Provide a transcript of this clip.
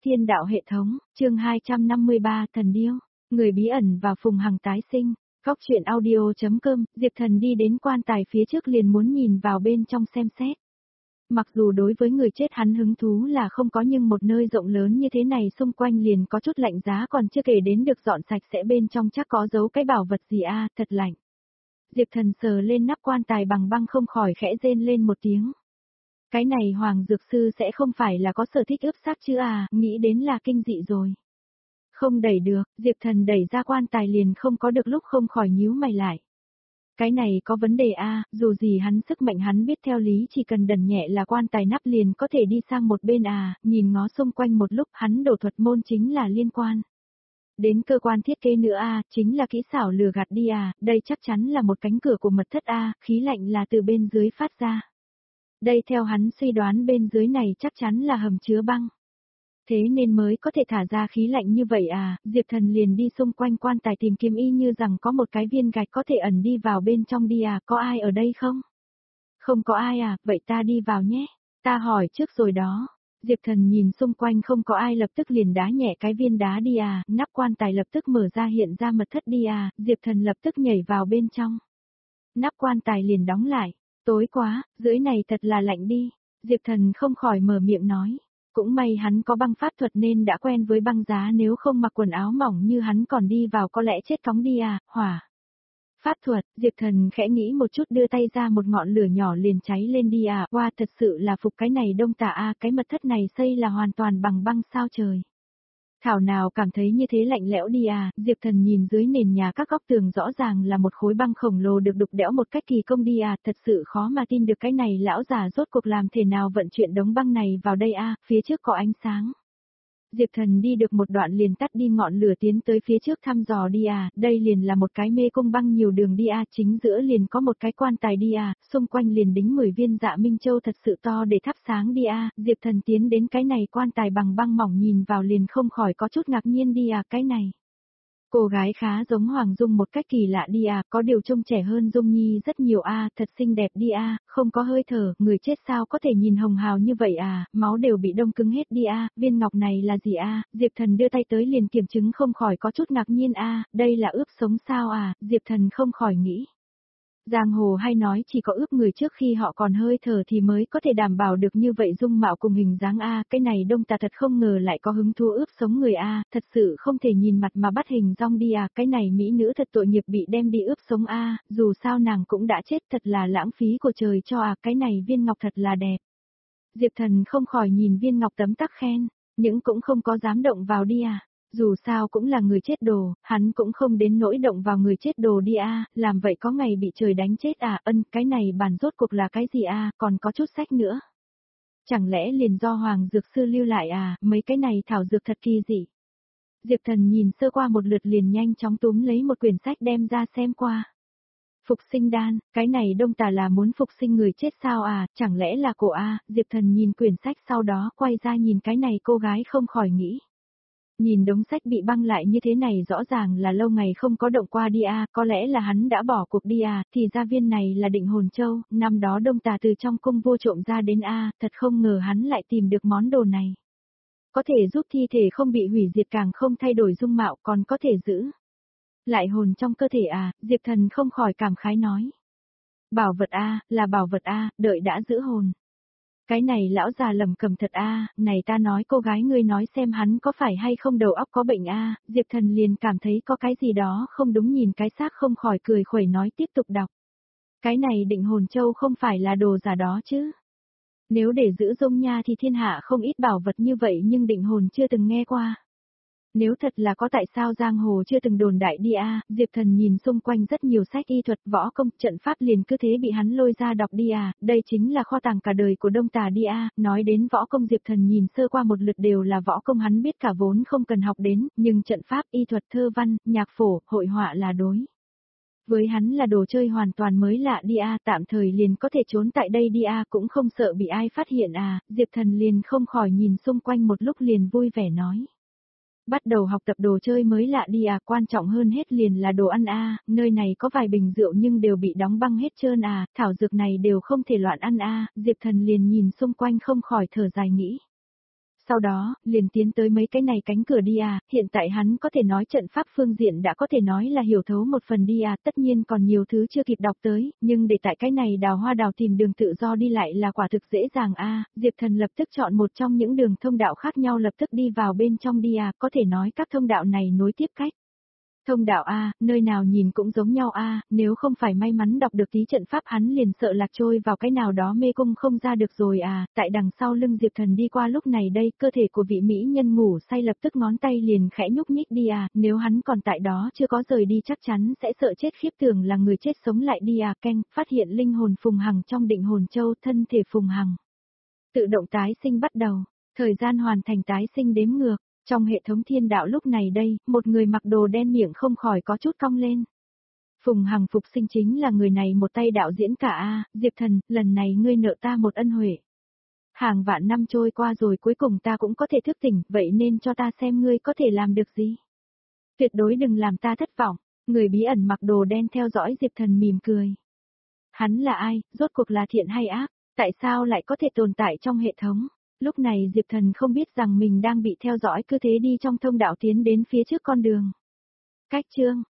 Thiên đạo hệ thống, chương 253 Thần Điêu, người bí ẩn và Phùng Hằng tái sinh. Góc truyện audio.com, Diệp Thần đi đến quan tài phía trước liền muốn nhìn vào bên trong xem xét. Mặc dù đối với người chết hắn hứng thú là không có, nhưng một nơi rộng lớn như thế này xung quanh liền có chút lạnh giá, còn chưa kể đến được dọn sạch sẽ bên trong chắc có giấu cái bảo vật gì a, thật lạnh. Diệp Thần sờ lên nắp quan tài bằng băng không khỏi khẽ rên lên một tiếng. Cái này Hoàng Dược Sư sẽ không phải là có sở thích ướp xác chứ à, nghĩ đến là kinh dị rồi. Không đẩy được, Diệp Thần đẩy ra quan tài liền không có được lúc không khỏi nhíu mày lại. Cái này có vấn đề a, dù gì hắn sức mạnh hắn biết theo lý chỉ cần đần nhẹ là quan tài nắp liền có thể đi sang một bên à, nhìn ngó xung quanh một lúc hắn đổ thuật môn chính là liên quan. Đến cơ quan thiết kế nữa a, chính là kỹ xảo lừa gạt đi à, đây chắc chắn là một cánh cửa của mật thất a, khí lạnh là từ bên dưới phát ra. Đây theo hắn suy đoán bên dưới này chắc chắn là hầm chứa băng. Thế nên mới có thể thả ra khí lạnh như vậy à, Diệp Thần liền đi xung quanh quan tài tìm kiếm y như rằng có một cái viên gạch có thể ẩn đi vào bên trong đi à, có ai ở đây không? Không có ai à, vậy ta đi vào nhé, ta hỏi trước rồi đó. Diệp Thần nhìn xung quanh không có ai lập tức liền đá nhẹ cái viên đá đi à, nắp quan tài lập tức mở ra hiện ra mật thất đi à, Diệp Thần lập tức nhảy vào bên trong. Nắp quan tài liền đóng lại. Tối quá, dưới này thật là lạnh đi, Diệp Thần không khỏi mở miệng nói. Cũng may hắn có băng pháp thuật nên đã quen với băng giá, nếu không mặc quần áo mỏng như hắn còn đi vào có lẽ chết cóng đi à, hỏa. Pháp thuật, Diệp Thần khẽ nghĩ một chút đưa tay ra một ngọn lửa nhỏ liền cháy lên đi à, wow thật sự là phục cái này đông tả a, cái mật thất này xây là hoàn toàn bằng băng sao trời. Thảo nào cảm thấy như thế lạnh lẽo đi à, Diệp Thần nhìn dưới nền nhà các góc tường rõ ràng là một khối băng khổng lồ được đục đẽo một cách kỳ công đi à, thật sự khó mà tin được cái này lão già rốt cuộc làm thế nào vận chuyển đống băng này vào đây à, phía trước có ánh sáng. Diệp Thần đi được một đoạn liền tắt đi ngọn lửa tiến tới phía trước thăm dò đi à, đây liền là một cái mê cung băng nhiều đường đi à, chính giữa liền có một cái quan tài đi à, xung quanh liền đính 10 viên dạ minh châu thật sự to để thắp sáng đi à, Diệp Thần tiến đến cái này quan tài bằng băng mỏng nhìn vào liền không khỏi có chút ngạc nhiên đi à, cái này. Cô gái khá giống Hoàng Dung một cách kỳ lạ đi à, có điều trông trẻ hơn Dung Nhi rất nhiều à, thật xinh đẹp đi à, không có hơi thở, người chết sao có thể nhìn hồng hào như vậy à, máu đều bị đông cứng hết đi à, viên ngọc này là gì à, Diệp Thần đưa tay tới liền kiểm chứng không khỏi có chút ngạc nhiên à, đây là ướp sống sao à, Diệp Thần không khỏi nghĩ. Giang hồ hay nói chỉ có ướp người trước khi họ còn hơi thở thì mới có thể đảm bảo được như vậy dung mạo cùng hình dáng a, cái này đông tà thật không ngờ lại có hứng thú ướp sống người a, thật sự không thể nhìn mặt mà bắt hình dong đi à, cái này mỹ nữ thật tội nghiệp bị đem đi ướp sống a, dù sao nàng cũng đã chết thật là lãng phí của trời cho à, cái này viên ngọc thật là đẹp. Diệp Thần không khỏi nhìn viên ngọc tấm tắc khen, nhưng cũng không có dám động vào đi à. Dù sao cũng là người chết đồ, hắn cũng không đến nỗi động vào người chết đồ đi a, làm vậy có ngày bị trời đánh chết à, cái này bản rốt cuộc là cái gì a, còn có chút sách nữa. Chẳng lẽ liền do Hoàng Dược Sư lưu lại à, mấy cái này thảo dược thật kỳ dị. Diệp Thần nhìn sơ qua một lượt liền nhanh chóng túm lấy một quyển sách đem ra xem qua. Phục sinh đan, cái này đông tà là muốn phục sinh người chết sao à, chẳng lẽ là cổ a, Diệp Thần nhìn quyển sách sau đó quay ra nhìn cái này cô gái không khỏi nghĩ. Nhìn đống sách bị băng lại như thế này rõ ràng là lâu ngày không có động qua đi à, có lẽ là hắn đã bỏ cuộc đi à, thì ra viên này là Định Hồn Châu, năm đó đông tà từ trong cung vua trộm ra đến à, thật không ngờ hắn lại tìm được món đồ này. Có thể giúp thi thể không bị hủy diệt càng không thay đổi dung mạo còn có thể giữ lại hồn trong cơ thể à, Diệp Thần không khỏi cảm khái nói. Bảo vật a, là bảo vật a, đợi đã giữ hồn. Cái này lão già lầm cầm thật a, này ta nói cô gái ngươi nói xem hắn có phải hay không đầu óc có bệnh a, Diệp Thần liền cảm thấy có cái gì đó không đúng nhìn cái xác không khỏi cười khuẩy nói tiếp tục đọc. Cái này Định Hồn Châu không phải là đồ giả đó chứ. Nếu để giữ Dung Nha thì thiên hạ không ít bảo vật như vậy nhưng Định Hồn chưa từng nghe qua. Nếu thật là có tại sao giang hồ chưa từng đồn đại đi a, Diệp Thần nhìn xung quanh rất nhiều sách y thuật võ công trận pháp liền cứ thế bị hắn lôi ra đọc đi à, đây chính là kho tàng cả đời của đông tà đi a, nói đến võ công Diệp Thần nhìn sơ qua một lượt đều là võ công hắn biết cả vốn không cần học đến, nhưng trận pháp y thuật thơ văn, nhạc phổ, hội họa là đối. Với hắn là đồ chơi hoàn toàn mới lạ đi a, tạm thời liền có thể trốn tại đây đi a, cũng không sợ bị ai phát hiện à, Diệp Thần liền không khỏi nhìn xung quanh một lúc liền vui vẻ nói. Bắt đầu học tập đồ chơi mới lạ đi à, quan trọng hơn hết liền là đồ ăn à, nơi này có vài bình rượu nhưng đều bị đóng băng hết trơn à, thảo dược này đều không thể loạn ăn à, Diệp Thần liền nhìn xung quanh không khỏi thở dài nghĩ. Sau đó, liền tiến tới mấy cái này cánh cửa đi à, hiện tại hắn có thể nói trận pháp phương diện đã có thể nói là hiểu thấu một phần đi à, tất nhiên còn nhiều thứ chưa kịp đọc tới, nhưng để tại cái này Đào Hoa Đào tìm đường tự do đi lại là quả thực dễ dàng a. Diệp Thần lập tức chọn một trong những đường thông đạo khác nhau lập tức đi vào bên trong đi à, có thể nói các thông đạo này nối tiếp cách. Thông đạo A, nơi nào nhìn cũng giống nhau A, nếu không phải may mắn đọc được tí trận pháp hắn liền sợ lạc trôi vào cái nào đó mê cung không ra được rồi à, tại đằng sau lưng Diệp Thần đi qua lúc này đây, cơ thể của vị mỹ nhân ngủ say lập tức ngón tay liền khẽ nhúc nhích đi à, nếu hắn còn tại đó chưa có rời đi chắc chắn sẽ sợ chết khiếp tưởng là người chết sống lại đi à, canh, phát hiện linh hồn Phùng Hằng trong định hồn châu thân thể Phùng Hằng. Tự động tái sinh bắt đầu, thời gian hoàn thành tái sinh đếm ngược. Trong hệ thống thiên đạo lúc này đây, một người mặc đồ đen miệng không khỏi có chút cong lên. Phùng Hằng phục sinh chính là người này một tay đạo diễn cả a, Diệp Thần, lần này ngươi nợ ta một ân huệ. Hàng vạn năm trôi qua rồi cuối cùng ta cũng có thể thức tỉnh, vậy nên cho ta xem ngươi có thể làm được gì. Tuyệt đối đừng làm ta thất vọng, người bí ẩn mặc đồ đen theo dõi Diệp Thần mỉm cười. Hắn là ai, rốt cuộc là thiện hay ác, tại sao lại có thể tồn tại trong hệ thống? Lúc này Diệp Thần không biết rằng mình đang bị theo dõi cứ thế đi trong thông đạo tiến đến phía trước con đường. Cách chương